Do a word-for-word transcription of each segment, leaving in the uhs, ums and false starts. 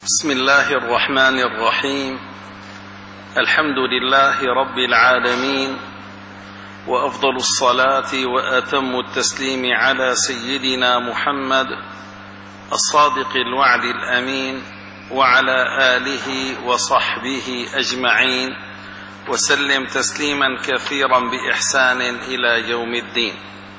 بسم الله الرحمن الرحيم. الحمد لله رب العالمين، وأفضل الصلاة وأتم التسليم على سيدنا محمد الصادق الوعد الأمين، وعلى آله وصحبه أجمعين، وسلم تسليما كثيرا بإحسان إلى يوم الدين.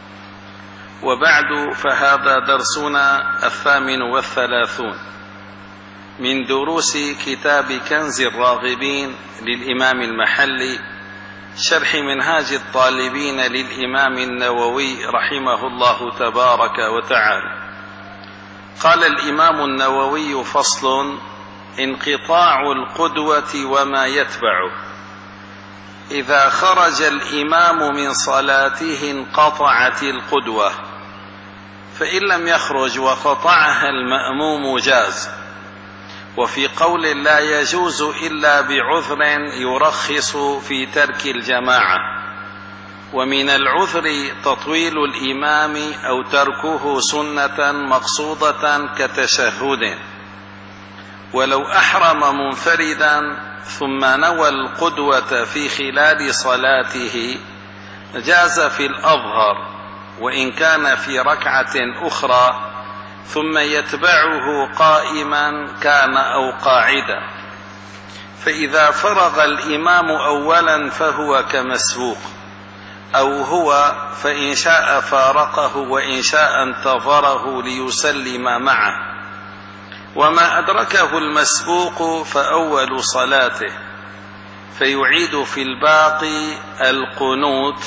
وبعد، فهذا درسنا الثامن والثلاثون من دروس كتاب كنز الراغبين للإمام المحلي، شرح منهاج الطالبين للإمام النووي رحمه الله تبارك وتعالى. قال الإمام النووي: فصل: انقطاع القدوة وما يتبعه. إذا خرج الإمام من صلاته انقطعت القدوة، فإن لم يخرج وقطعها المأموم جاز. وفي قول لا يجوز إلا بعذر يرخص في ترك الجماعة، ومن العذر تطويل الإمام أو تركه سنة مقصودة كتشهد. ولو أحرم منفردا ثم نوى القدوة في خلال صلاته جاز في الأظهر، وإن كان في ركعة أخرى ثم يتبعه قائما كان أو قاعدا. فإذا فرغ الإمام أولا فهو كمسبوق، أو هو فإن شاء فارقه وإن شاء انتظره ليسلم معه. وما أدركه المسبوق فأول صلاته، فيعيد في الباقي القنوت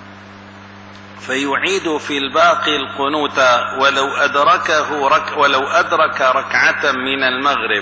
فيعيد في الباقي القنوت ولو أدركه رك ولو أدرك ركعة من المغرب.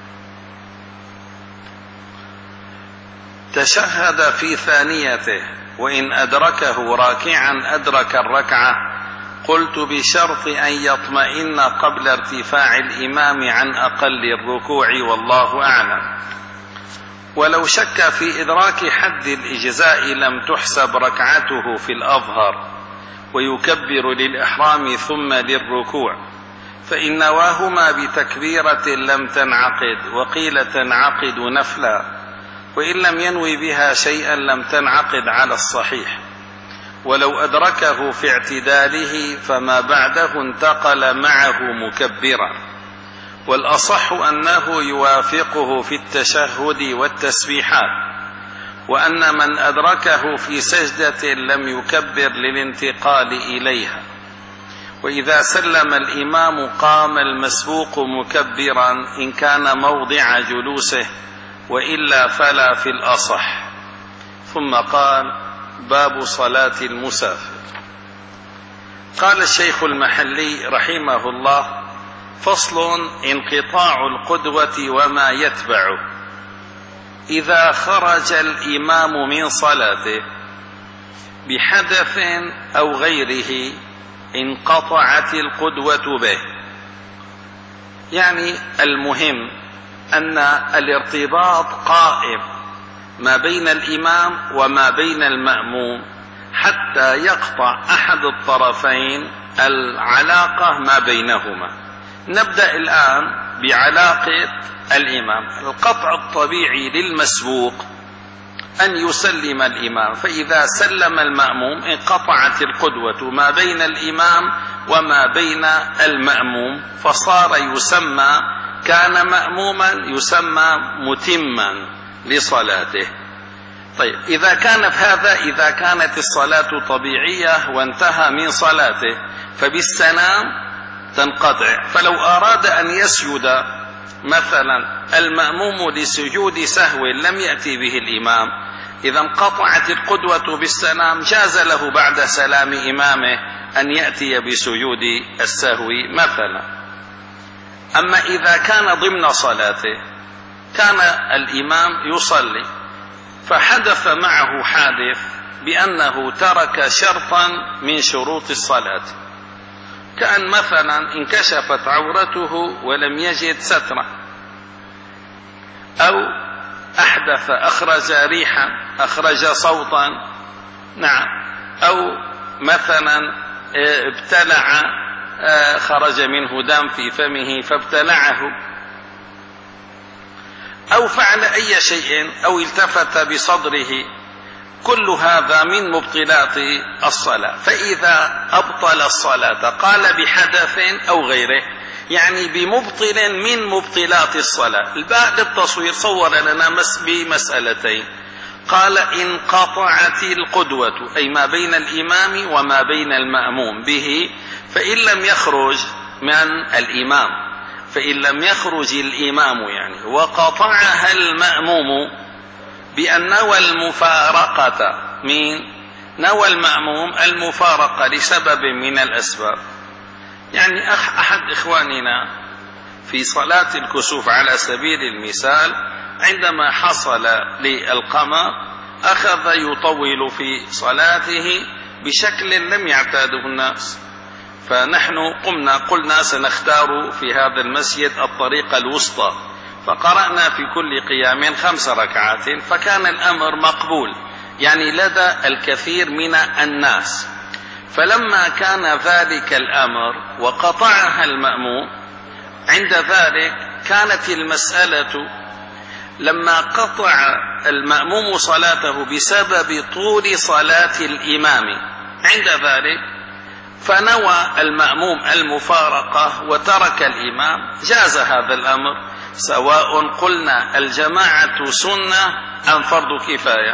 تشهد في ثانيته، وإن أدركه راكعا أدرك الركعة. قلت بشرط أن يطمئن قبل ارتفاع الإمام عن أقل الركوع، والله أعلم. ولو شك في إدراك حد الإجزاء لم تحسب ركعته في الأظهر، ويكبر للإحرام ثم للركوع، فإن نواهما بتكبيرة لم تنعقد، وقيل تنعقد نفلا، وإن لم ينوي بها شيئا لم تنعقد على الصحيح. ولو أدركه في اعتداله فما بعده انتقل معه مكبرا، والأصح أنه يوافقه في التشهد والتسبيحات، وأن من أدركه في سجدة لم يكبر للانتقال إليها. وإذا سلم الإمام قام المسبوق مكبرا إن كان موضع جلوسه، وإلا فلا في الأصح. ثم قال: باب صلاة المسافر. قال الشيخ المحلي رحمه الله: فصل: انقطاع القدوة وما يتبعه. إذا خرج الإمام من صلاته بحدث أو غيره انقطعت القدوة به. يعني المهم أن الارتباط قائم ما بين الإمام وما بين المأموم حتى يقطع أحد الطرفين العلاقة ما بينهما. نبدأ الآن بعلاقة الإمام. القطع الطبيعي للمسبوق أن يسلم الإمام، فإذا سلم المأموم انقطعت القدوة ما بين الإمام وما بين المأموم، فصار يسمى كان مأموما يسمى متما لصلاته. طيب، إذا كان في هذا إذا كانت الصلاة طبيعية وانتهى من صلاته فبالسلام تنقطع. فلو أراد أن يسجد مثلا المأموم لسجود سهو لم يأتي به الإمام، إذا انقطعت القدوة بالسلام جاز له بعد سلام إمامه أن يأتي بسجود السهو مثلا. أما إذا كان ضمن صلاته، كان الإمام يصلي فحدث معه حادث بأنه ترك شرطا من شروط الصلاة، كأن مثلا انكشفت عورته ولم يجد سترة، أو أحدث أخرج ريحا أخرج صوتا، نعم، أو مثلا ابتلع خرج منه دم في فمه فابتلعه، أو فعل أي شيء أو التفت بصدره، كل هذا من مبطلات الصلاة. فإذا أبطل الصلاة قال بحدث أو غيره، يعني بمبطل من مبطلات الصلاة. الباء للتصوير صور لنا بمسألتين، قال إن قطعت القدوة أي ما بين الإمام وما بين المأموم به، فإن لم يخرج من الإمام، فإن لم يخرج الإمام يعني وقطعها المأموم بأن نوى المفارقة، من نوى المأموم المفارقة لسبب من الأسباب. يعني أحد إخواننا في صلاة الكسوف على سبيل المثال عندما حصل للقمر أخذ يطول في صلاته بشكل لم يعتاده الناس، فنحن قمنا قلنا سنختار في هذا المسجد الطريقة الوسطى، فقرأنا في كل قيام خمس ركعات، فكان الأمر مقبول يعني لدى الكثير من الناس. فلما كان ذلك الأمر وقطعها المأموم، عند ذلك كانت المسألة لما قطع المأموم صلاته بسبب طول صلاة الإمام، عند ذلك فنوى المأموم المفارقة وترك الإمام، جاز هذا الأمر، سواء قلنا الجماعة سنة أم فرض كفاية،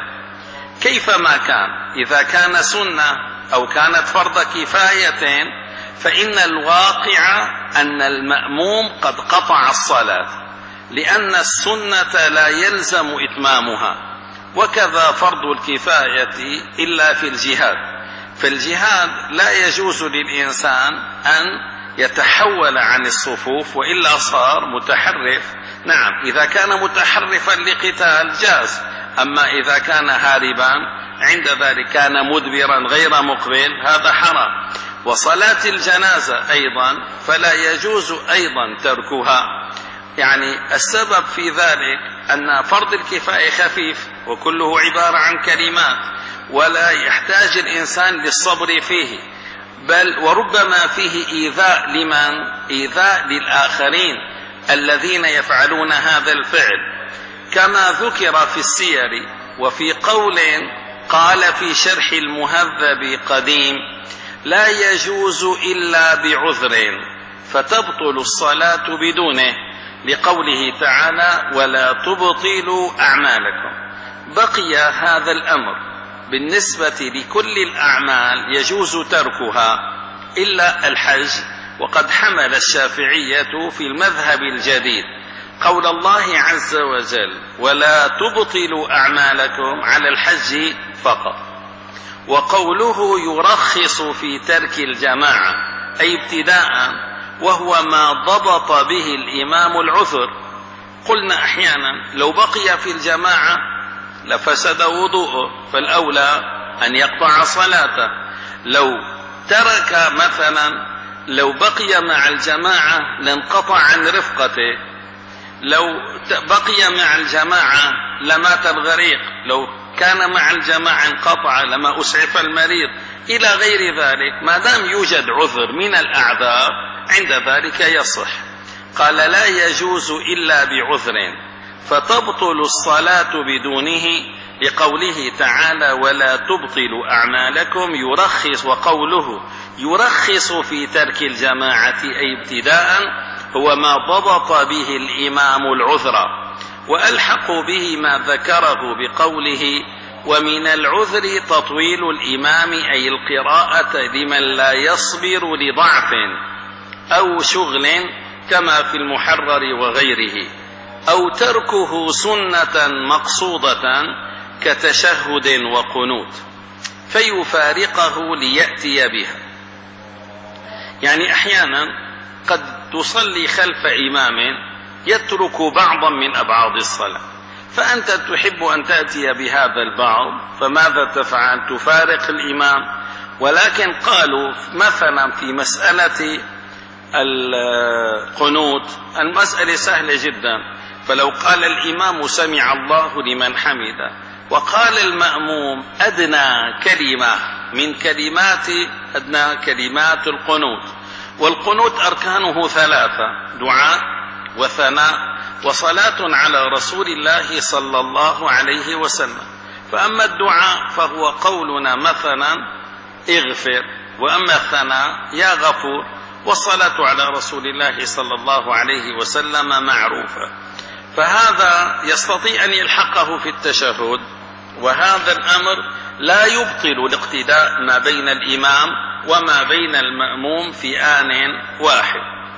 كيفما كان. إذا كان سنة أو كانت فرض كفاية فإن الواقع أن المأموم قد قطع الصلاة، لأن السنة لا يلزم إتمامها، وكذا فرض الكفاية إلا في الجهاد. فالجهاد لا يجوز للإنسان أن يتحول عن الصفوف وإلا صار متحرف. نعم إذا كان متحرفا لقتال جاز، أما إذا كان هاربا عند ذلك كان مدبرا غير مقبل هذا حرام. وصلاة الجنازة أيضا فلا يجوز أيضا تركها، يعني السبب في ذلك أن فرض الكفاية خفيف وكله عبارة عن كلمات ولا يحتاج الإنسان للصبر فيه، بل وربما فيه إيذاء لمن؟ إيذاء للآخرين الذين يفعلون هذا الفعل، كما ذكر في السير. وفي قول قال في شرح المهذب قديم لا يجوز إلا بعذر فتبطل الصلاة بدونه، لقوله تعالى ولا تبطلوا أعمالكم. بقي هذا الأمر بالنسبة لكل الأعمال يجوز تركها إلا الحج، وقد حمل الشافعية في المذهب الجديد قول الله عز وجل ولا تبطلوا أعمالكم على الحج فقط، وقوله يرخص في ترك الجماعة أي ابتداء، وهو ما ضبط به الإمام العذر. قلنا أحيانا لو بقي في الجماعة لفسد وضوءه، فالأولى أن يقطع صلاته. لو ترك مثلا لو بقي مع الجماعة لانقطع عن رفقته، لو بقي مع الجماعة لمات الغريق، لو كان مع الجماعة انقطع لما أسعف المريض إلى غير ذلك. ما دام يوجد عذر من الأعذار عند ذلك يصح. قال لا يجوز إلا بعذر فتبطل الصلاة بدونه، لقوله تعالى ولا تبطلوا أعمالكم يرخص. وقوله يرخص في ترك الجماعة أي ابتداء هو ما ضبط به الإمام العذر، وألحقوا به ما ذكره بقوله ومن العذر تطويل الإمام أي القراءة لمن لا يصبر لضعف أو شغل كما في المحرر وغيره، أو تركه سنة مقصودة كتشهد وقنوت فيفارقه ليأتي بها. يعني أحيانا قد تصلي خلف إمام يترك بعضا من أبعاد الصلاة، فأنت تحب أن تأتي بهذا البعض، فماذا تفعل؟ تفارق الإمام. ولكن قالوا مثلا في مسألة القنوت المسألة سهلة جدا، فلو قال الإمام سمع الله لمن حمده وقال المأموم أدنى كلمة من كلمات أدنى كلمات القنوت، والقنوت أركانه ثلاثة: دعاء وثناء وصلاة على رسول الله صلى الله عليه وسلم. فأما الدعاء فهو قولنا مثلا اغفر، وأما الثناء يا غفور، والصلاة على رسول الله صلى الله عليه وسلم معروفة. فهذا يستطيع أن يلحقه في التشهد، وهذا الأمر لا يبطل الاقتداء ما بين الإمام وما بين المأموم في آن واحد.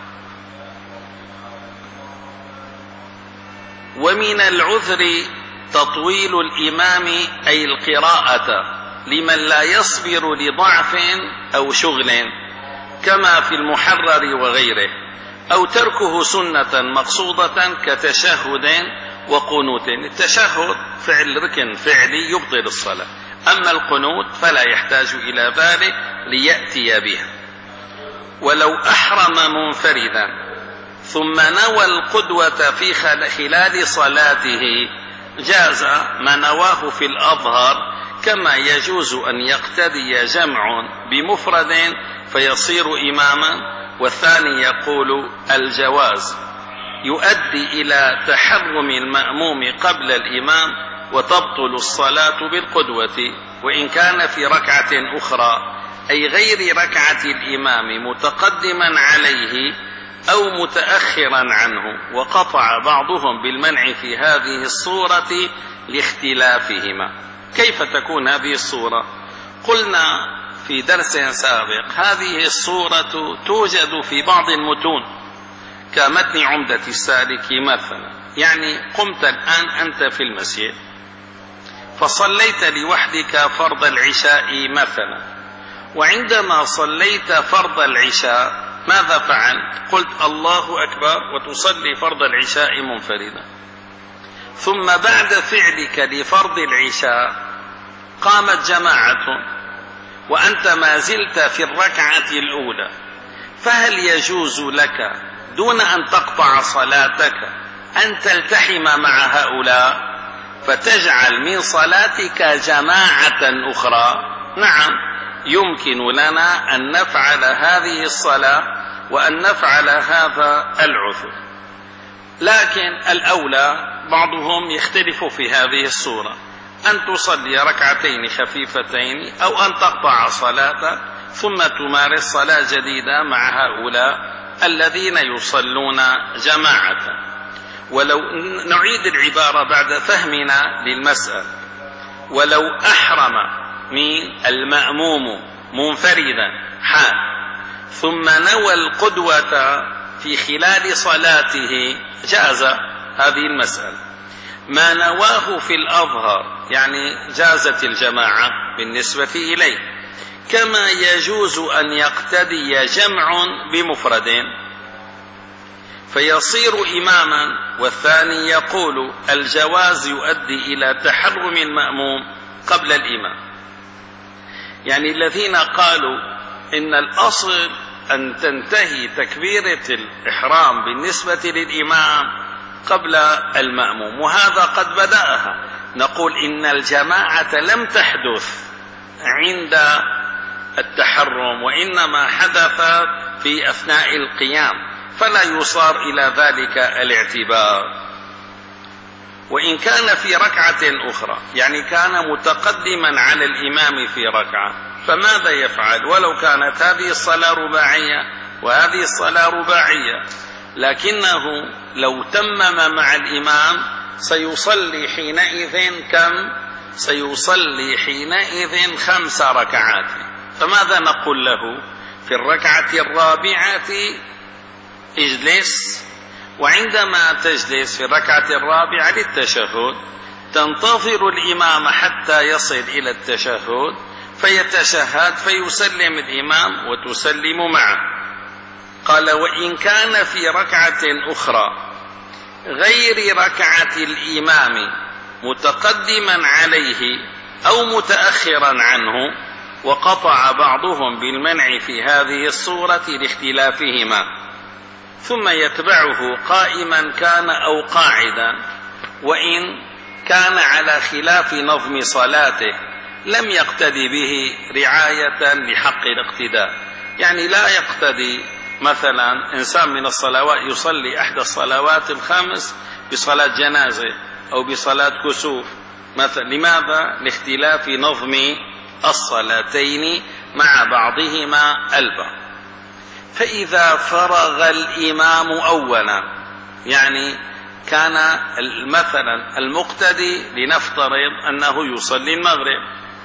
ومن العذر تطويل الإمام أي القراءة لمن لا يصبر لضعف أو شغل كما في المحرر وغيره، أو تركه سنة مقصودة كتشهد وقنوت. التشهد فعل ركن فعلي يبطل الصلاة، أما القنوت فلا يحتاج إلى ذلك ليأتي بها. ولو أحرم منفردا ثم نوى القدوة في خلال صلاته جاز ما نواه في الأظهر، كما يجوز أن يقتدي جمع بمفرد فيصير إماما، والثاني يقول الجواز يؤدي إلى تحرم المأموم قبل الإمام وتبطل الصلاة بالقدوة، وإن كان في ركعة أخرى أي غير ركعة الإمام متقدما عليه أو متأخرا عنه، وقطع بعضهم بالمنع في هذه الصورة لاختلافهما. كيف تكون هذه الصورة؟ قلنا في درس سابق هذه الصورة توجد في بعض المتون كمتن عمدة السالك مثلا. يعني قمت الآن أنت في المسجد فصليت لوحدك فرض العشاء مثلا، وعندما صليت فرض العشاء ماذا فعلت؟ قلت الله أكبر وتصلي فرض العشاء منفردا، ثم بعد فعلك لفرض العشاء قامت جماعة وأنت ما زلت في الركعة الأولى، فهل يجوز لك دون أن تقطع صلاتك أن تلتحم مع هؤلاء فتجعل من صلاتك جماعة أخرى؟ نعم، يمكن لنا أن نفعل هذه الصلاة وأن نفعل هذا العذر، لكن الأولى بعضهم يختلف في هذه الصورة، أن تصلي ركعتين خفيفتين أو أن تقطع صلاة ثم تمارس صلاة جديدة مع هؤلاء الذين يصلون جماعة. ولو نعيد العبارة بعد فهمنا للمسألة، ولو أحرم من المأموم منفردا حال ثم نوى القدوة في خلال صلاته جاز هذه المسألة. ما نواه في الأظهر يعني جازت الجماعة بالنسبة إليه، كما يجوز أن يقتدي جمع بمفرد فيصير إماما، والثاني يقول الجواز يؤدي إلى تحرم المأموم قبل الإمام. يعني الذين قالوا إن الأصل أن تنتهي تكبيرة الإحرام بالنسبة للإمام قبل المأموم، وهذا قد بدأها، نقول إن الجماعة لم تحدث عند التحرم وإنما حدثت في أثناء القيام، فلا يصار إلى ذلك الاعتبار. وإن كان في ركعة أخرى يعني كان متقدما على الإمام في ركعة، فماذا يفعل؟ ولو كانت هذه الصلاة رباعية وهذه الصلاة رباعية، لكنه لو تمم مع الإمام سيصلي حينئذ كم؟ سيصلي حينئذ خمس ركعات. فماذا نقول له؟ في الركعة الرابعة اجلس، وعندما تجلس في الركعة الرابعة للتشهد تنتظر الإمام حتى يصل إلى التشهد فيتشهد فيسلم الإمام وتسلم معه. قال وإن كان في ركعة أخرى غير ركعة الإمام متقدما عليه أو متأخرا عنه، وقطع بعضهم بالمنع في هذه الصورة لاختلافهما، ثم يتبعه قائما كان أو قاعدا، وإن كان على خلاف نظم صلاته لم يقتدي به رعاية لحق الاقتداء. يعني لا يقتدي مثلا إنسان من الصلوات يصلي أحد الصلوات الخمس بصلاة جنازة أو بصلاة كسوف مثلا، لماذا؟ لاختلاف نظم الصلاتين مع بعضهما البعض. فإذا فرغ الإمام أولا، يعني كان مثلا المقتدي لنفترض أنه يصلي المغرب،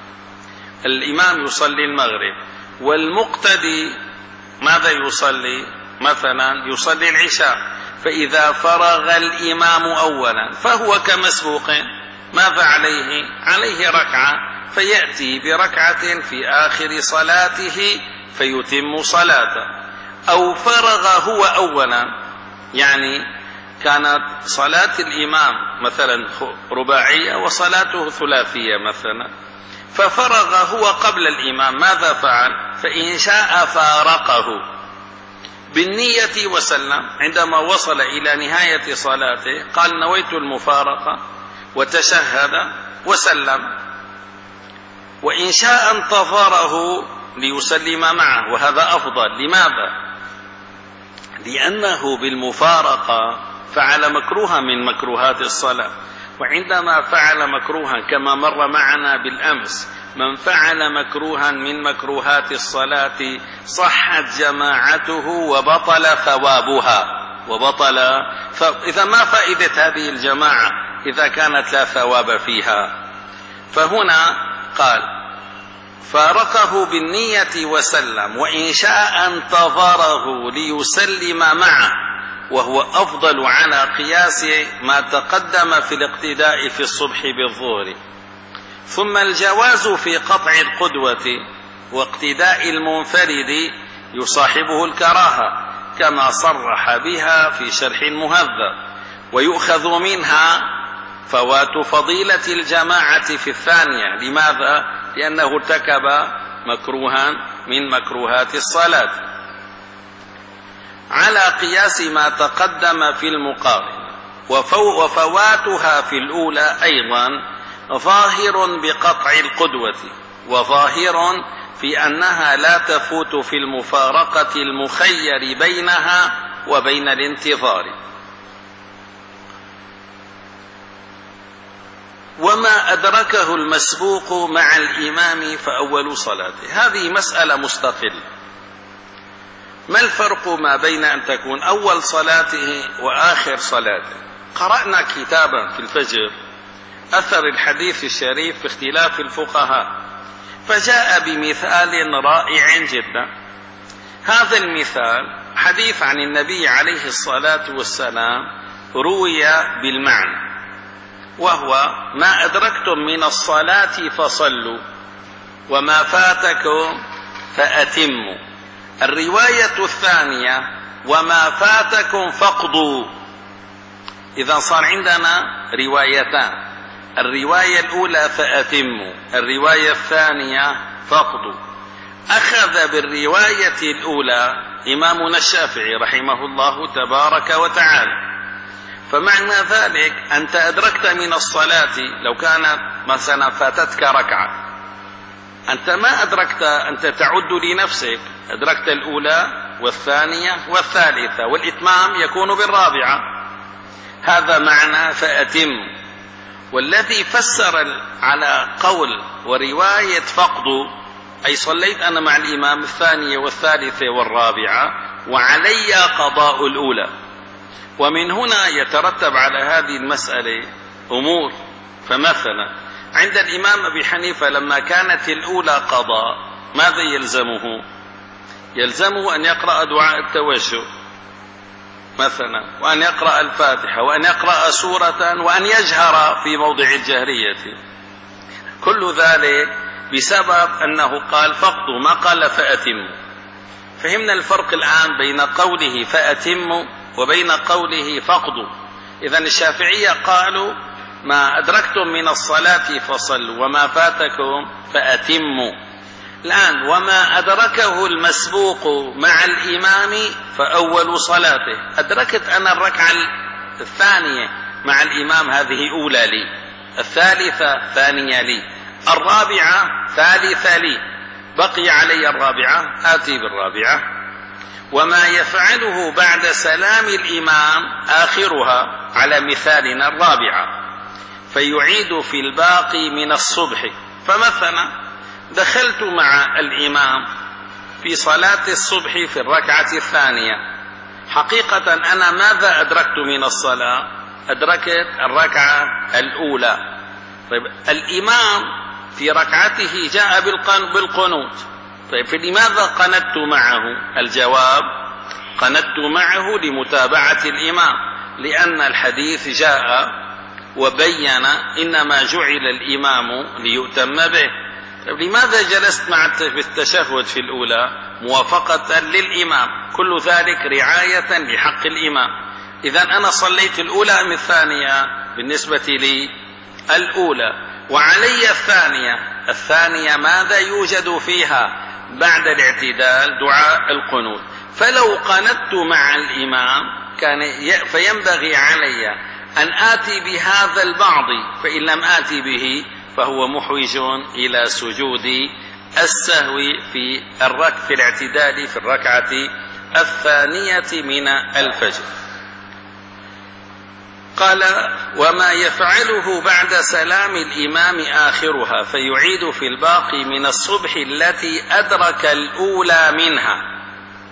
الإمام يصلي المغرب والمقتدي ماذا يصلي؟ مثلا يصلي العشاء، فإذا فرغ الإمام أولا فهو كمسبوق، ماذا عليه؟ عليه ركعة، فيأتي بركعة في آخر صلاته فيتم صلاته. أو فرغ هو أولا، يعني كانت صلاة الإمام مثلا رباعية وصلاته ثلاثية مثلا، ففرغ هو قبل الإمام، ماذا فعل؟ فإن شاء فارقه بالنية وسلم. عندما وصل إلى نهاية صلاته قال نويت المفارقة وتشهد وسلم. وإن شاء انتظره ليسلم معه، وهذا أفضل. لماذا؟ لأنه بالمفارقة فعل مكروها من مكروهات الصلاة، وعندما فعل مكروها كما مر معنا بالأمس، من فعل مكروها من مكروهات الصلاة صحت جماعته وبطل ثوابها وبطل. إذا ما فائدة هذه الجماعة إذا كانت لا ثواب فيها؟ فهنا قال فارقه بالنية وسلم، وإن شاء انتظره ليسلم معه، وهو أفضل على قياس ما تقدم في الاقتداء في الصبح بالظهر. ثم الجواز في قطع القدوة واقتداء المنفرد يصاحبه الكراهة، كما صرح بها في شرح المهذب. ويؤخذ منها فوات فضيلة الجماعة في الثانية. لماذا؟ لأنه ارتكب مكروها من مكروهات الصلاة، على قياس ما تقدم في المقارنة. وفواتها في الأولى أيضا ظاهر بقطع القدوة، وظاهر في أنها لا تفوت في المفارقة المخير بينها وبين الانتظار. وما أدركه المسبوق مع الإمام فأول صلاته، هذه مسألة مستقلة. ما الفرق ما بين أن تكون أول صلاته وآخر صلاته؟ قرأنا كتابا في الفجر أثر الحديث الشريف في اختلاف الفقهاء، فجاء بمثال رائع جدا. هذا المثال حديث عن النبي عليه الصلاة والسلام روي بالمعنى، وهو ما أدركتم من الصلاة فصلوا وما فاتكم فأتموا. الرواية الثانية وما فاتكم فاقضوا. إذا صار عندنا روايتان، الرواية الأولى فأتموا، الرواية الثانية فاقضوا. أخذ بالرواية الأولى إمامنا الشافعي رحمه الله تبارك وتعالى. فمعنى ذلك أنت أدركت من الصلاة، لو كانت مثلا فاتتك ركعة، أنت ما أدركت، أنت تعد لنفسك، أدركت الأولى والثانية والثالثة، والإتمام يكون بالرابعة. هذا معنى فأتم. والذي فسر على قول ورواية فقد، أي صليت أنا مع الإمام الثانية والثالثة والرابعة وعلي قضاء الأولى. ومن هنا يترتب على هذه المسألة أمور. فمثلا عند الإمام أبي حنيفة لما كانت الأولى قضاء، ماذا يلزمه؟ يلزمه أن يقرأ دعاء التوجه مثلا، وأن يقرأ الفاتحة، وأن يقرأ سورة، وأن يجهر في موضع الجهرية. كل ذلك بسبب أنه قال فقدوا، ما قال فأتموا. فهمنا الفرق الآن بين قوله فأتموا وبين قوله فقدوا. إذن الشافعية قالوا ما أدركتم من الصلاة فصلوا وما فاتكم فأتموا. الآن وما أدركه المسبوق مع الإمام فأول صلاته. أدركت أنا الركعة الثانية مع الإمام، هذه أولى لي، الثالثة ثانية لي، الرابعة ثالثة لي، بقي علي الرابعة، آتي بالرابعة. وما يفعله بعد سلام الإمام آخرها على مثالنا الرابعة، فيعيد في الباقي من الصبح. فمثلا دخلت مع الإمام في صلاة الصبح في الركعة الثانية، حقيقة أنا ماذا أدركت من الصلاة؟ أدركت الركعة الأولى. طيب الإمام في ركعته جاء بالقنوت، طيب فلماذا قنت معه؟ الجواب: قنت معه لمتابعة الإمام، لأن الحديث جاء وبين إنما جعل الإمام ليؤتم به. طيب لماذا جلست مع التشهد في الأولى؟ موافقة للإمام، كل ذلك رعاية لحق الإمام. إذن أنا صليت الأولى أم الثانية؟ بالنسبة لي الأولى، وعلي الثانية. الثانية ماذا يوجد فيها بعد الاعتدال؟ دعاء القنوت. فلو قنت مع الإمام كان فينبغي علي أن آتي بهذا البعض، فإن لم آتي به فهو محوج إلى سجود السهو في الرك في الاعتدال في الركعة الثانية من الفجر. قال: وما يفعله بعد سلام الإمام آخرها فيعيد في الباقي من الصبح التي أدرك الأولى منها،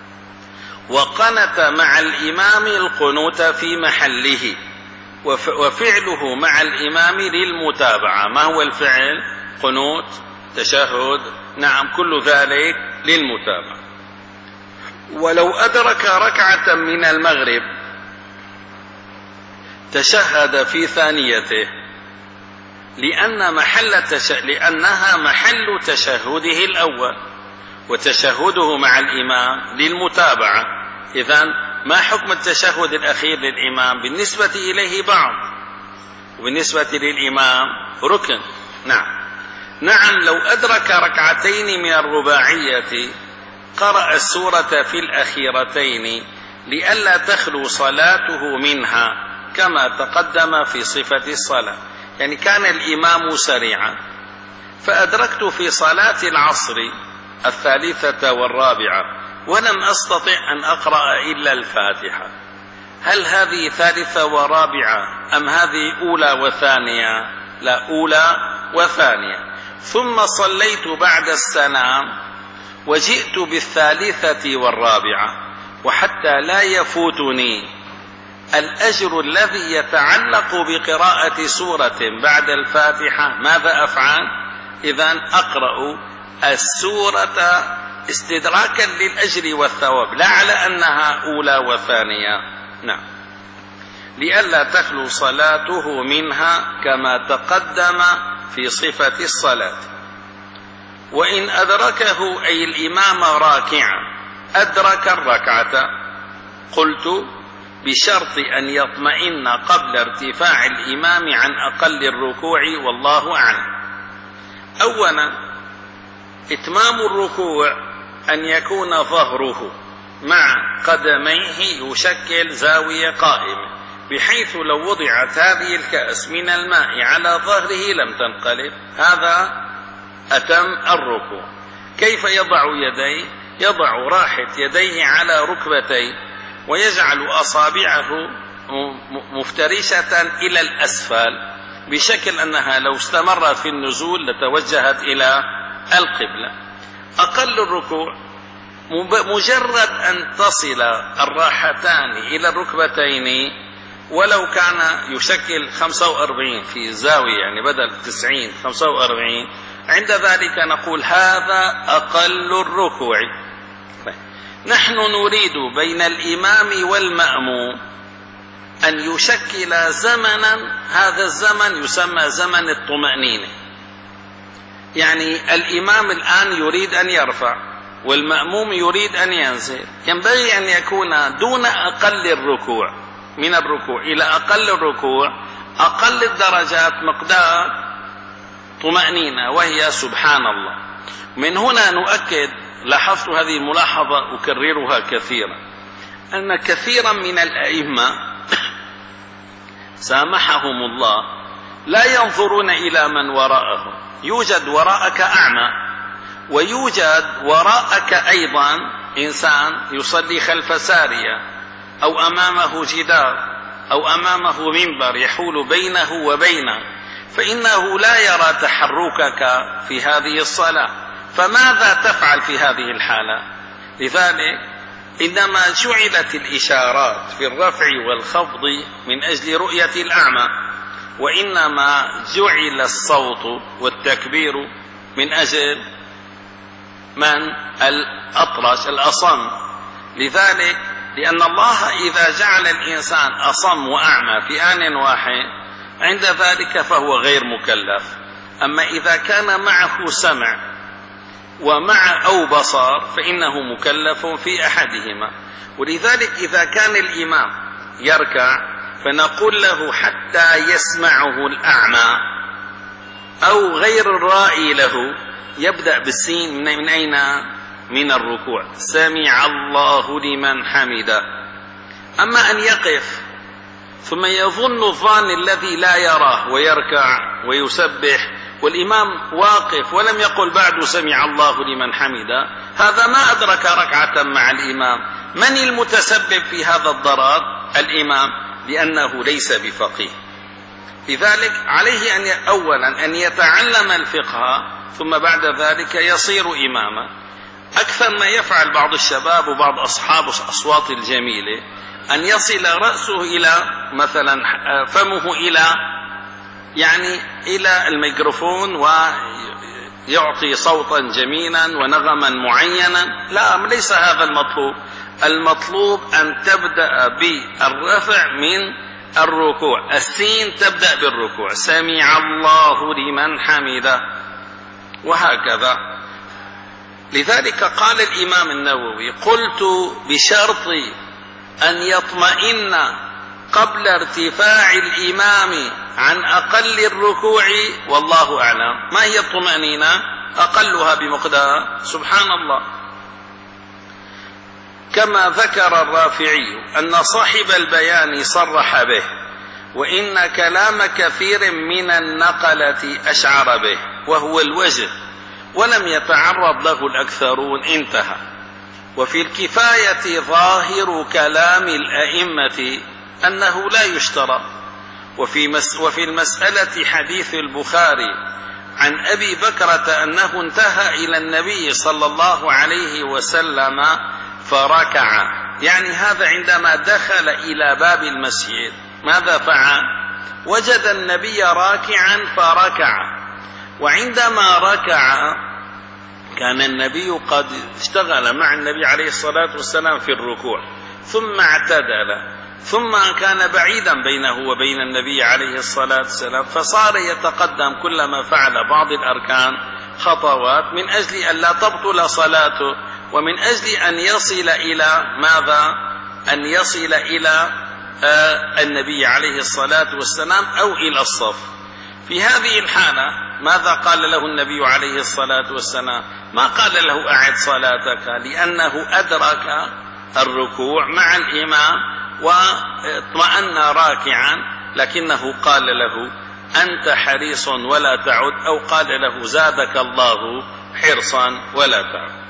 وقنت مع الإمام القنوت في محله، وفعله مع الإمام للمتابعة. ما هو الفعل؟ قنوت، تشهد، نعم، كل ذلك للمتابعة. ولو أدرك ركعة من المغرب تشهد في ثانيته، لأن محل تش... لأنها محل تشهده الأول، وتشهده مع الإمام للمتابعة. إذن ما حكم التشهد الأخير للإمام؟ بالنسبة إليه بعض، وبالنسبة للإمام ركن. نعم نعم لو أدرك ركعتين من الرباعية قرأ السورة في الأخيرتين لئلا تخلو صلاته منها، كما تقدم في صفة الصلاة. يعني كان الإمام سريعا، فأدركت في صلاة العصر الثالثة والرابعة ولم أستطع أن أقرأ إلا الفاتحة. هل هذه ثالثة ورابعة أم هذه أولى وثانية؟ لا، أولى وثانية. ثم صليت بعد السلام وجئت بالثالثة والرابعة، وحتى لا يفوتني الأجر الذي يتعلق بقراءة سورة بعد الفاتحة، ماذا أفعل؟ إذن أقرأ السورة استدراكا للأجر والثواب، لا على أنها أولى وثانية. نعم، لئلا تخلو صلاته منها كما تقدم في صفة الصلاة. وإن أدركه أي الإمام راكعا أدرك الركعة، قلت بشرط أن يطمئن قبل ارتفاع الإمام عن أقل الركوع، والله أعلم. أولا، إتمام الركوع أن يكون ظهره مع قدميه يشكل زاوية قائمة، بحيث لو وضعت هذه الكأس من الماء على ظهره لم تنقلب. هذا أتم الركوع. كيف يضع يديه؟ يضع راحة يديه على ركبتيه، ويجعل أصابعه مفترشة إلى الأسفل، بشكل أنها لو استمر في النزول لتوجهت إلى القبلة. أقل الركوع مجرد أن تصل الراحتان إلى الركبتين، ولو كان يشكل خمسة وأربعين في زاوية، يعني بدل تسعين خمسة وأربعين، عند ذلك نقول هذا أقل الركوع. نحن نريد بين الإمام والمأموم أن يشكل زمنا، هذا الزمن يسمى زمن الطمأنينة. يعني الإمام الآن يريد أن يرفع والمأموم يريد أن ينزل، ينبغي أن يكون دون أقل الركوع، من الركوع إلى أقل الركوع أقل الدرجات مقدار طمأنينة، وهي سبحان الله. من هنا نؤكد، لاحظت هذه الملاحظة أكررها كثيرا، أن كثيرا من الأئمة سامحهم الله لا ينظرون إلى من وراءهم. يوجد وراءك أعمى، ويوجد وراءك أيضا إنسان يصلي خلف سارية أو أمامه جدار أو أمامه منبر يحول بينه وبينه، فإنه لا يرى تحركك في هذه الصلاة، فماذا تفعل في هذه الحالة؟ لذلك إنما جعلت الإشارات في الرفع والخفض من أجل رؤية الأعمى، وإنما جعل الصوت والتكبير من أجل من الأطرش الأصم. لذلك لأن الله إذا جعل الإنسان أصم وأعمى في آن واحد عند ذلك فهو غير مكلف. أما إذا كان معه سمع ومع أو بصر فإنه مكلف في أحدهما. ولذلك إذا كان الإمام يركع فنقول له حتى يسمعه الأعمى أو غير الرائي له يبدأ بالسين من أين؟ من الركوع، سمع الله لمن حمده. أما أن يقف ثم يظن الظان الذي لا يراه ويركع ويسبح والإمام واقف ولم يقل بعد سمع الله لمن حمده، هذا ما أدرك ركعة مع الإمام. من المتسبب في هذا الضرر؟ الإمام، لأنه ليس بفقيه. لذلك عليه أن أولا أن يتعلم الفقه ثم بعد ذلك يصير إماما. أكثر ما يفعل بعض الشباب وبعض أصحاب الأصوات الجميلة أن يصل رأسه إلى مثلا فمه إلى يعني إلى الميكروفون ويعطي صوتا جميلا ونغما معينا. لا، ليس هذا المطلوب. المطلوب أن تبدأ بالرفع من الركوع، السين تبدأ بالركوع، سمع الله لمن حمده، وهكذا. لذلك قال الإمام النووي: قلت بشرط أن يطمئن قبل ارتفاع الإمام عن أقل الركوع، والله أعلم. ما هي الطمأنينة؟ أقلها بمقدار سبحان الله. كما ذكر الرافعي أن صاحب البيان صرح به، وإن كلام كثير من النقلة أشعر به، وهو الوجه، ولم يتعرض له الأكثرون، انتهى. وفي الكفاية ظاهر كلام الأئمة أنه لا يشترط. وفي, مس وفي المسألة حديث البخاري عن أبي بكرة أنه انتهى إلى النبي صلى الله عليه وسلم فركع، يعني هذا عندما دخل إلى باب المسجد ماذا فعل؟ وجد النبي راكعا فركع، وعندما ركع كان النبي قد اشتغل مع النبي عليه الصلاة والسلام في الركوع، ثم اعتدل، ثم كان بعيدا بينه وبين النبي عليه الصلاة والسلام، فصار يتقدم كلما فعل بعض الأركان خطوات من أجل أن لا تبطل صلاته، ومن أجل أن يصل إلى ماذا؟ أن يصل إلى آه النبي عليه الصلاة والسلام أو إلى الصف. في هذه الحالة ماذا قال له النبي عليه الصلاة والسلام؟ ما قال له أعد صلاتك، لأنه أدرك الركوع مع الإمام واطمأن راكعا، لكنه قال له أنت حريص ولا تعد، أو قال له زادك الله حرصا ولا تعد.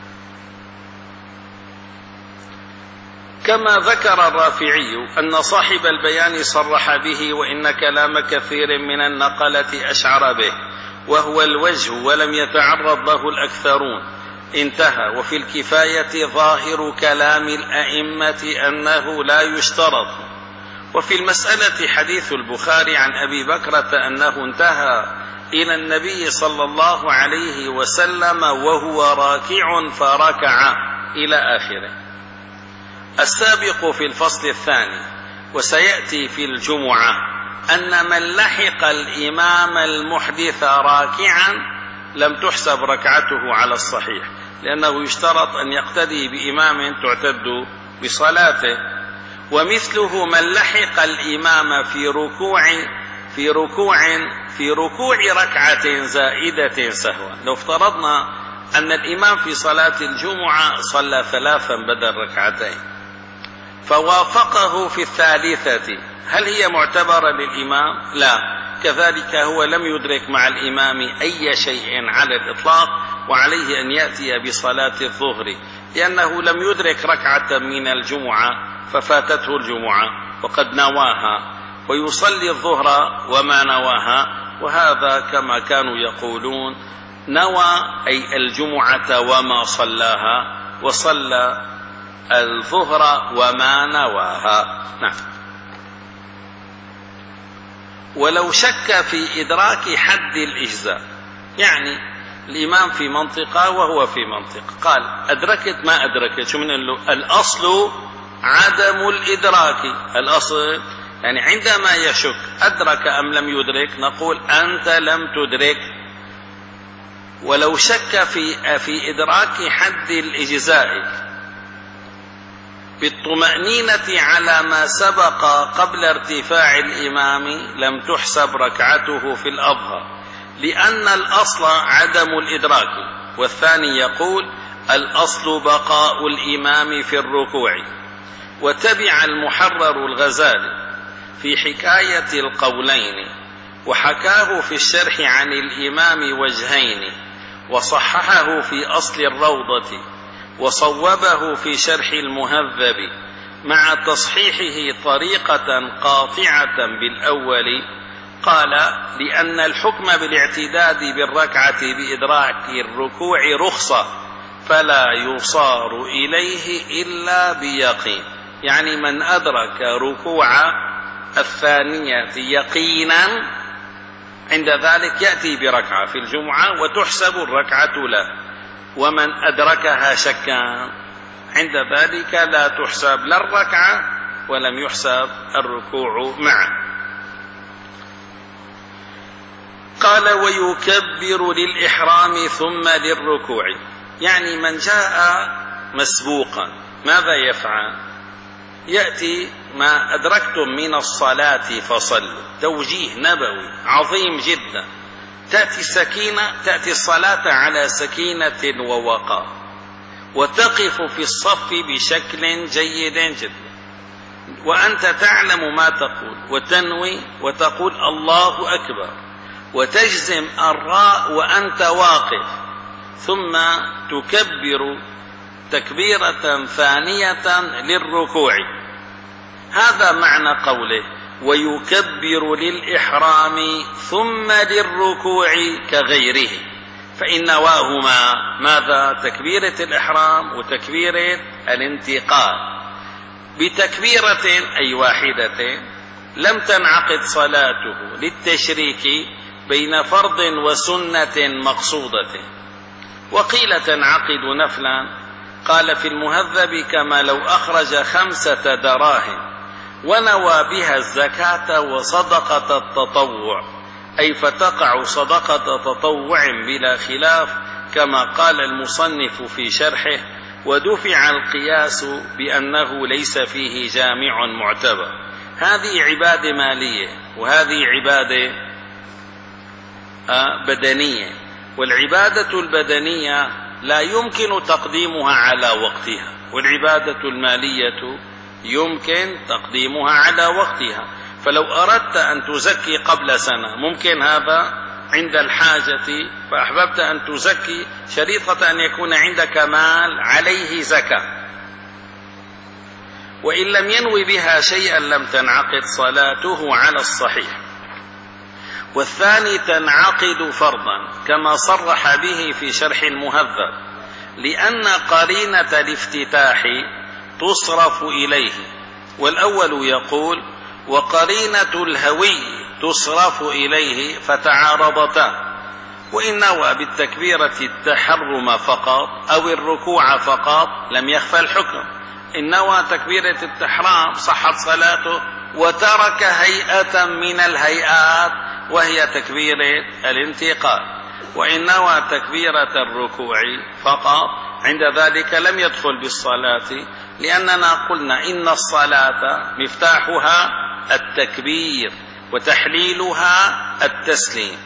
كما ذكر الرافعي أن صاحب البيان صرح به، وإن كلام كثير من النقلة أشعر به، وهو الوجه، ولم يتعرض له الأكثرون، انتهى. وفي الكفاية ظاهر كلام الأئمة أنه لا يشترط. وفي المسألة حديث البخاري عن أبي بكرة أنه انتهى إلى النبي صلى الله عليه وسلم وهو راكع فركع إلى آخره. السابق في الفصل الثاني وسيأتي في الجمعة أن من لحق الإمام المحدث راكعا لم تحسب ركعته على الصحيح، لأنه يشترط أن يقتدي بإمام تعتد بصلاته. ومثله من لحق الإمام في ركوع في ركوع في ركوع ركعة زائدة سهوا. لو افترضنا أن الإمام في صلاة الجمعة صلى ثلاثا بدل ركعتين فوافقه في الثالثة، هل هي معتبرة للإمام؟ لا. كذلك هو لم يدرك مع الإمام أي شيء على الإطلاق، وعليه أن يأتي بصلاة الظهر لأنه لم يدرك ركعة من الجمعة ففاتته الجمعة وقد نواها، ويصلي الظهر وما نواها. وهذا كما كانوا يقولون نوى أي الجمعة وما صلاها، وصلى الظهر وما نواها. نعم. ولو شك في إدراك حد الإجزاء، يعني الإمام في منطقة وهو في منطقة، قال أدركت ما أدركت، شو من الأصل عدم الإدراك. الأصل يعني عندما يشك أدرك أم لم يدرك نقول أنت لم تدرك. ولو شك في في إدراك حد الإجزاء بالطمأنينة على ما سبق قبل ارتفاع الإمام لم تحسب ركعته في الأظهر، لأن الأصل عدم الإدراك. والثاني يقول الأصل بقاء الإمام في الركوع. وتبع المحرر الغزالي في حكاية القولين، وحكاه في الشرح عن الإمام وجهين، وصححه في أصل الروضة، وصوبه في شرح المهذب، مع تصحيحه طريقة قاطعة بالأول. قال لأن الحكم بالاعتداد بالركعة بإدراك الركوع رخصة، فلا يصار إليه إلا بيقين. يعني من أدرك ركوع الثانية يقينا عند ذلك يأتي بركعة في الجمعة وتحسب الركعة له، ومن أدركها شكا عند ذلك لا تحسب لا الركعة ولم يحسب الركوع معه. قال ويكبر للإحرام ثم للركوع، يعني من جاء مسبوقا ماذا يفعل؟ يأتي ما أدركتم من الصلاة فصلوا، توجيه نبوي عظيم جدا. تأتي السكينة، تأتي الصلاة على سكينة ووقار، وتقف في الصف بشكل جيد جدا، وأنت تعلم ما تقول وتنوي وتقول الله أكبر، وتجزم الراء وأنت واقف، ثم تكبر تكبيرة ثانية للركوع. هذا معنى قوله ويكبر للإحرام ثم للركوع كغيره، فإن نواهما ماذا؟ تكبيرة الإحرام وتكبيرة الانتقال. بتكبيرة أي واحدة لم تنعقد صلاته للتشريك بين فرض وسنة مقصودة. وقيل تنعقد نفلا، قال في المهذب كما لو أخرج خمسة دراهم ونوى بها الزكاة وصدقة التطوع، أي فتقع صدقة تطوع بلا خلاف، كما قال المصنف في شرحه ودفع القياس بأنه ليس فيه جامع معتبر. هذه عبادة مالية وهذه عبادة بدنية، والعبادة البدنية لا يمكن تقديمها على وقتها، والعبادة المالية يمكن تقديمها على وقتها. فلو أردت أن تزكي قبل سنة ممكن هذا عند الحاجة، فأحببت أن تزكي شريطة أن يكون عندك مال عليه زكاة، وإن لم ينوي بها شيئا لم تنعقد صلاته على الصحيح. والثاني تنعقد فرضا كما صرح به في شرح المهذب، لأن قرينة الافتتاح تصرف إليه. والأول يقول وقرينة الهوي تصرف إليه، فتعارضتا. وإن نوى بالتكبيرة التحرم فقط أو الركوع فقط لم يخفى الحكم. إن نوى تكبيرة التحرام صحت صلاته، وترك هيئة من الهيئات وهي تكبيرة الانتقال. وإن نوى تكبيرة الركوع فقط عند ذلك لم يدخل بالصلاة، لأننا قلنا إن الصلاة مفتاحها التكبير وتحليلها التسليم،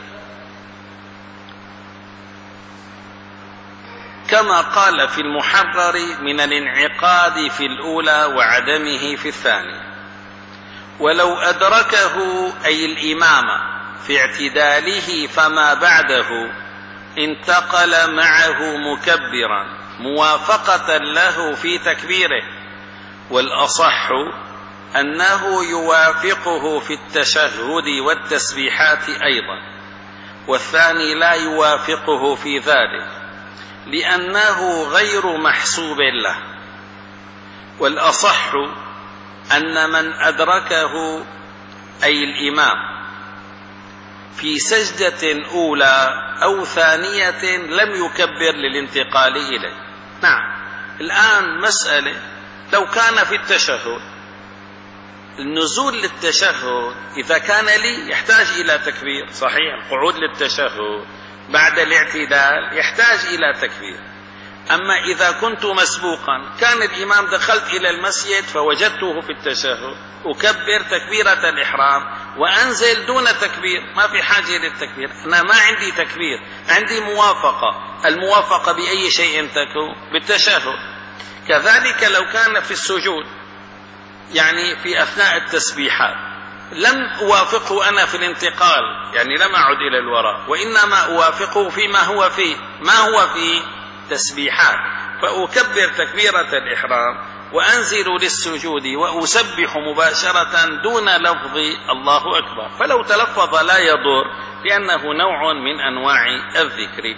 كما قال في المحرر من الانعقاد في الأولى وعدمه في الثانية. ولو أدركه أي الإمام في اعتداله فما بعده انتقل معه مكبرا موافقة له في تكبيره، والأصح أنه يوافقه في التشهد والتسبيحات أيضا، والثاني لا يوافقه في ذلك لأنه غير محسوب له. والأصح أن من أدركه أي الإمام في سجدة أولى أو ثانية لم يكبر للانتقال إليه. نعم، الآن مسألة لو كان في التشهد، النزول للتشهد إذا كان لي يحتاج إلى تكبير، صحيح، القعود للتشهد بعد الاعتدال يحتاج إلى تكبير. أما إذا كنت مسبوقا، كان الإمام دخلت إلى المسجد فوجدته في التشهد، أكبر تكبيرة الإحرام وأنزل دون تكبير، ما في حاجة للتكبير، أنا ما عندي تكبير، عندي موافقة. الموافقة بأي شيء تكون؟ بالتشهد. كذلك لو كان في السجود، يعني في أثناء التسبيحات، لم أوافقه أنا في الانتقال، يعني لم أعد إلى الوراء، وإنما أوافقه فيما هو فيه، ما هو فيه تسبيحات، فأكبر تكبيرة الإحرام وأنزل للسجود وأسبح مباشرة دون لفظ الله أكبر. فلو تلفظ لا يضر، لأنه نوع من أنواع الذكر.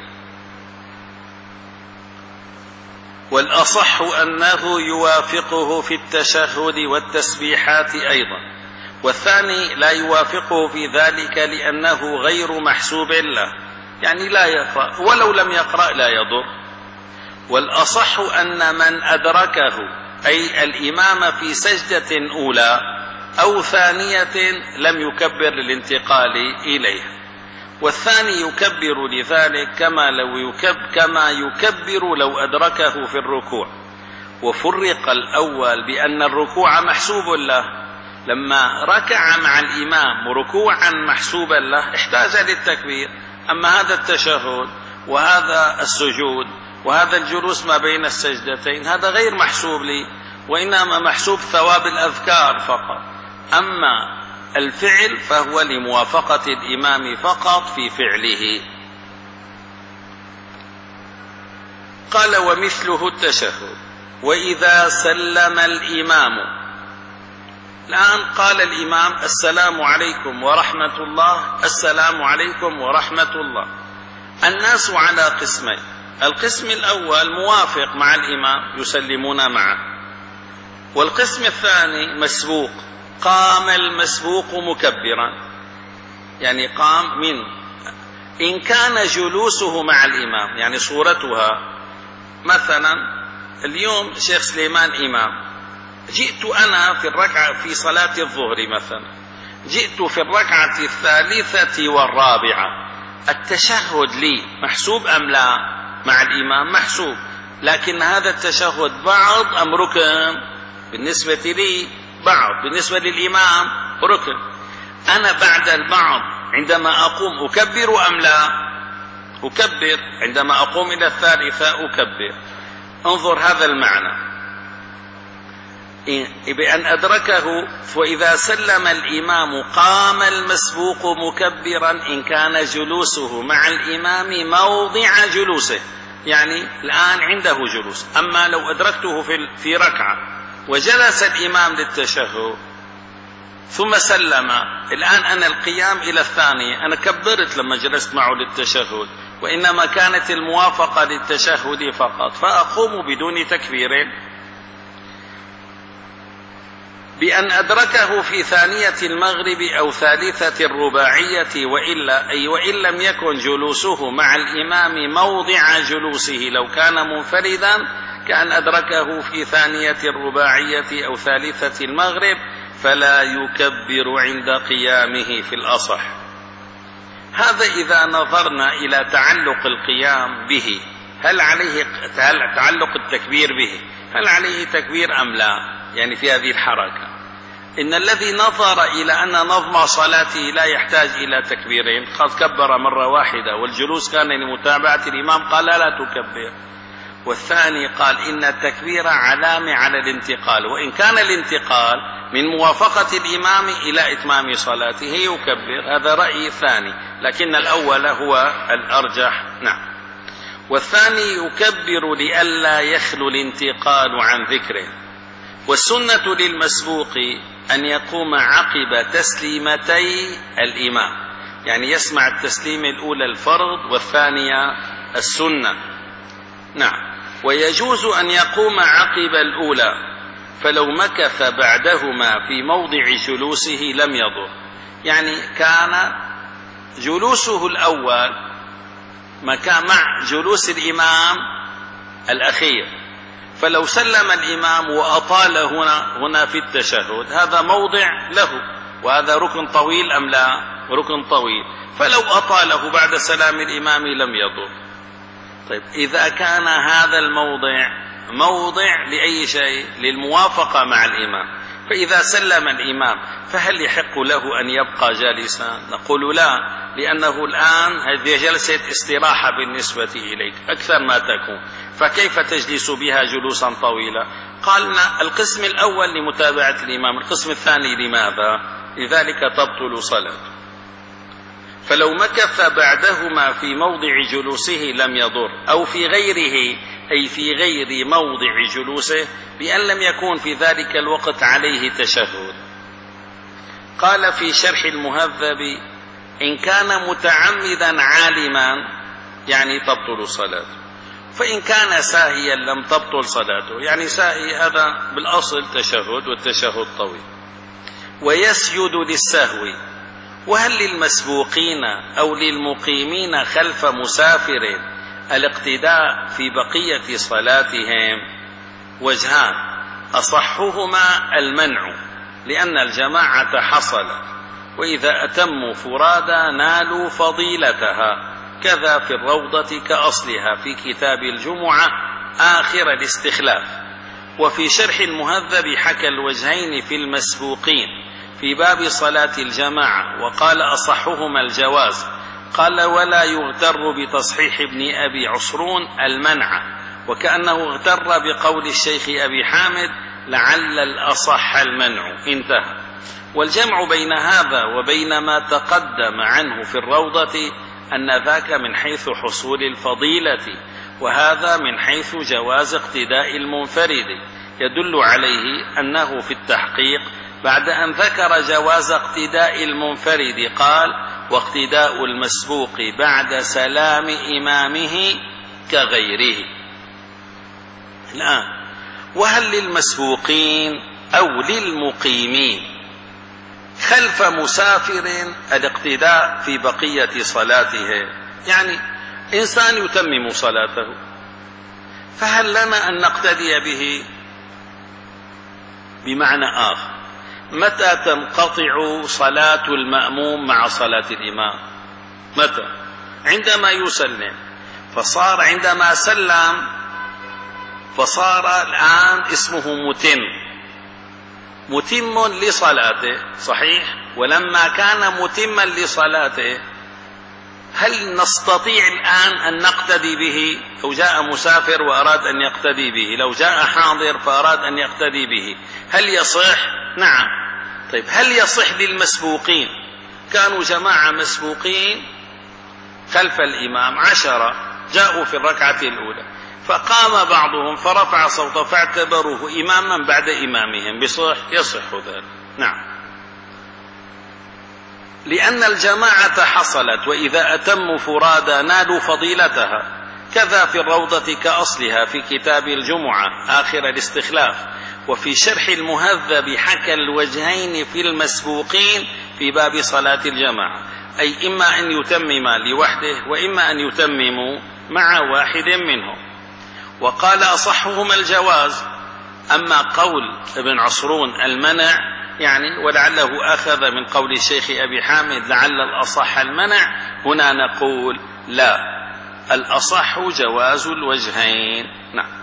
والأصح أنه يوافقه في التشهد والتسبيحات أيضا، والثاني لا يوافقه في ذلك لأنه غير محسوب له، يعني لا يقرأ، ولو لم يقرأ لا يضر. والأصح أن من أدركه أي الإمام في سجدة أولى أو ثانية لم يكبر للانتقال إليها، والثاني يكبر لذلك كما لو يكب كما يكبر لو أدركه في الركوع. وفرق الأول بأن الركوع محسوب له، لما ركع مع الإمام ركوعا محسوبا له احتاج للتكبير. أما هذا التشهد وهذا السجود وهذا الجلوس ما بين السجدتين هذا غير محسوب لي، وإنما محسوب ثواب الأذكار فقط. أما الفعل فهو لموافقة الإمام فقط في فعله. قال: ومثله التشهد وإذا سلم الإمام. الآن قال الإمام: السلام عليكم ورحمة الله، السلام عليكم ورحمة الله. الناس على قسمين: القسم الأول موافق مع الإمام يسلمون معه، والقسم الثاني مسبوق. قام المسبوق مكبرا، يعني قام من إن كان جلوسه مع الإمام، يعني صورتها مثلا اليوم شيخ سليمان إمام، جئت أنا في الركعة في صلاة الظهر مثلا، جئت في الركعة الثالثة والرابعة، التشهد لي محسوب أم لا؟ مع الإمام محسوب، لكن هذا التشهد بعض أم ركن؟ بالنسبة لي بعض، بالنسبة للإمام ركن. أنا بعد البعض عندما أقوم أكبر أم لا؟ أكبر. عندما أقوم إلى الثالثة أكبر. انظر هذا المعنى، بأن أدركه. وإذا سلم الإمام قام المسبوق مكبرا إن كان جلوسه مع الإمام موضع جلوسه، يعني الآن عنده جلوس. أما لو أدركته في في ركعة وجلس الإمام للتشهد ثم سلم، الآن أنا القيام إلى الثانية أنا كبرت لما جلست معه للتشهد، وإنما كانت الموافقة للتشهد فقط، فأقوم بدون تكبير. بأن أدركه في ثانية المغرب أو ثالثة الرباعية، وإلا أي وإن لم يكن جلوسه مع الإمام موضع جلوسه، لو كان منفردا كأن أدركه في ثانية الرباعية أو ثالثة المغرب، فلا يكبر عند قيامه في الأصح. هذا إذا نظرنا إلى تعلق القيام به، هل عليه تعلق التكبير به، هل عليه تكبير أم لا؟ يعني في هذه الحركة، إن الذي نظر إلى أن نظم صلاته لا يحتاج إلى تكبيرين، قد كبر مرة واحدة والجلوس كان لمتابعة الإمام، قال لا تكبر. والثاني قال إن التكبير علامة على الانتقال، وإن كان الانتقال من موافقة الإمام إلى إتمام صلاته يكبر. هذا رأي ثاني، لكن الأول هو الأرجح. نعم. والثاني يكبر لئلا يخلو الانتقال عن ذكره. والسنة للمسبوق أن يقوم عقب تسليمتي الإمام، يعني يسمع التسليم الأولى الفرض والثانية السنة. نعم. ويجوز أن يقوم عقب الأولى، فلو مكث بعدهما في موضع جلوسه لم يضر. يعني كان جلوسه الأول مكان مع جلوس الإمام الأخير، فلو سلم الإمام وأطال هنا هنا في التشهد هذا موضع له، وهذا ركن طويل أم لا؟ ركن طويل، فلو أطاله بعد سلام الإمام لم يضر. طيب إذا كان هذا الموضع موضع لأي شيء؟ للموافقة مع الإمام، فإذا سلم الإمام فهل يحق له أن يبقى جالسا؟ نقول لا، لأنه الآن هذه جلسة استراحة بالنسبة إليك أكثر ما تكون، فكيف تجلس بها جلوسا طويلا؟ قالنا القسم الأول لمتابعة الإمام، القسم الثاني لماذا؟ لذلك تبطل صلاته. فلو مكث بعدهما في موضع جلوسه لم يضر، أو في غيره أي في غير موضع جلوسه بأن لم يكون في ذلك الوقت عليه تشهد. قال في شرح المهذب: إن كان متعمدا عالما يعني تبطل صلاته، فإن كان ساهيا لم تبطل صلاته. يعني ساهي هذا بالأصل تشهد والتشهد طويل. ويسجد للسهو. وهل للمسبوقين أو للمقيمين خلف مسافر الاقتداء في بقية صلاتهم؟ وجهان، أصحهما المنع، لأن الجماعة حصلت، وإذا أتموا فرادى نالوا فضيلتها، كذا في الروضة كأصلها في كتاب الجمعة آخر الاستخلاف. وفي شرح المهذب حكى الوجهين في المسبوقين في باب صلاة الجماعة، وقال أصحهما الجواز. قال: ولا يغتر بتصحيح ابن أبي عصرون المنع، وكأنه اغتر بقول الشيخ أبي حامد: لعل الأصح المنع. انتهى. والجمع بين هذا وبين ما تقدم عنه في الروضة أن ذاك من حيث حصول الفضيلة، وهذا من حيث جواز اقتداء المنفرد، يدل عليه أنه في التحقيق بعد أن ذكر جواز اقتداء المنفرد قال: واقتداء المسبوق بعد سلام إمامه كغيره. الآن، وهل للمسبوقين أو للمقيمين خلف مسافر الاقتداء في بقية صلاته؟ يعني إنسان يتمم صلاته، فهل لنا أن نقتدي به؟ بمعنى آخر، متى تنقطع صلاة المأموم مع صلاة الإمام؟ متى؟ عندما يسلم. فصار عندما سلم فصار الآن اسمه متم متم لصلاته، صحيح؟ ولما كان متما لصلاته هل نستطيع الآن أن نقتدي به؟ لو جاء مسافر وأراد أن يقتدي به، لو جاء حاضر فأراد أن يقتدي به، هل يصح؟ نعم. طيب، هل يصح للمسبوقين؟ كانوا جماعة مسبوقين خلف الإمام عشرة، جاءوا في الركعة الأولى، فقام بعضهم فرفع صوته فاعتبروه إماما بعد إمامهم، بصح؟ يصح ذلك. نعم، لأن الجماعة حصلت، وإذا أتموا فرادى نالوا فضيلتها، كذا في الروضة كأصلها في كتاب الجمعة آخر الاستخلاف. وفي شرح المهذب حكى الوجهين في المسبوقين في باب صلاة الجماعة، أي إما أن يتمم لوحده وإما أن يتمموا مع واحد منهم. وقال أصحهما الجواز. أما قول ابن عصرون المنع يعني ولعله أخذ من قول الشيخ أبي حامد لعل الأصح المنع، هنا نقول لا، الأصح جواز الوجهين. نعم.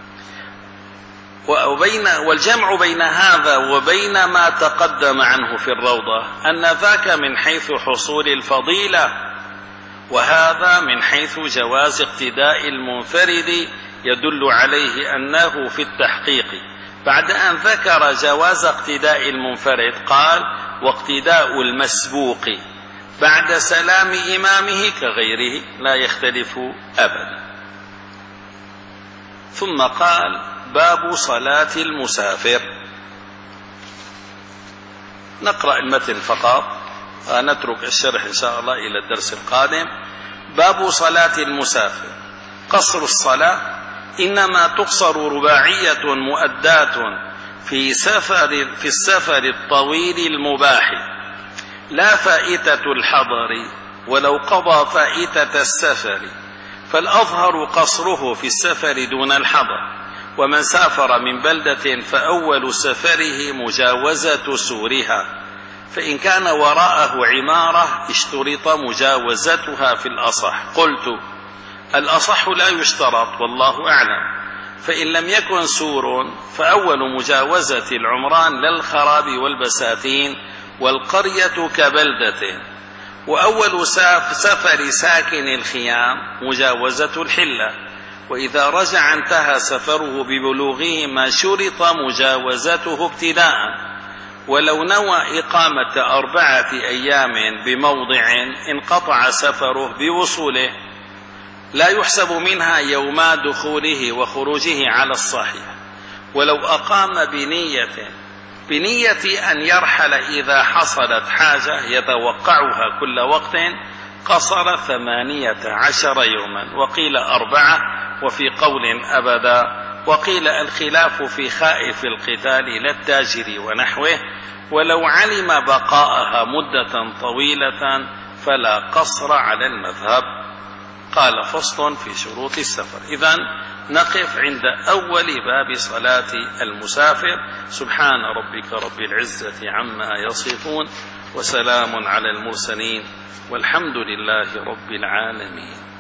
وبين والجمع بين هذا وبين ما تقدم عنه في الروضة أن ذاك من حيث حصول الفضيلة، وهذا من حيث جواز اقتداء المنفرد، يدل عليه أنه في التحقيق بعد أن ذكر جواز اقتداء المنفرد قال: واقتداء المسبوق بعد سلام إمامه كغيره لا يختلف أبدا. ثم قال باب صلاة المسافر. نقرأ المتن فقط، نترك الشرح إن شاء الله إلى الدرس القادم. باب صلاة المسافر. قصر الصلاة إنما تقصر رباعية مؤداة في سفر في السفر الطويل المباح، لا فائتة الحضر ولو قضى فائتة السفر، فالأظهر قصره في السفر دون الحضر. ومن سافر من بلدة فأول سفره مجاوزة سورها، فإن كان وراءه عمارة اشترط مجاوزتها في الأصح. قلت الأصح لا يشترط والله أعلم، فإن لم يكن سور فأول مجاوزة العمران للخراب والبساتين والقرية كبلدة، وأول سفر ساكن الخيام مجاوزة الحلة، وإذا رجع انتهى سفره ببلوغه ما شرط مجاوزته ابتداء. ولو نوى إقامة أربعة أيام بموضع انقطع سفره بوصوله، لا يحسب منها يوما دخوله وخروجه على الصحيح. ولو أقام بنية بنية أن يرحل إذا حصلت حاجة يتوقعها كل وقت قصر ثمانية عشر يوما، وقيل أربعة، وفي قول أبدا، وقيل الخلاف في خائف القتال للتاجر ونحوه. ولو علم بقاءها مدة طويلة فلا قصر على المذهب. قال فصل في شروط السفر. إذن نقف عند أول باب صلاة المسافر. سبحان ربك رب العزة عما يصفون، وسلام على المرسلين، والحمد لله رب العالمين.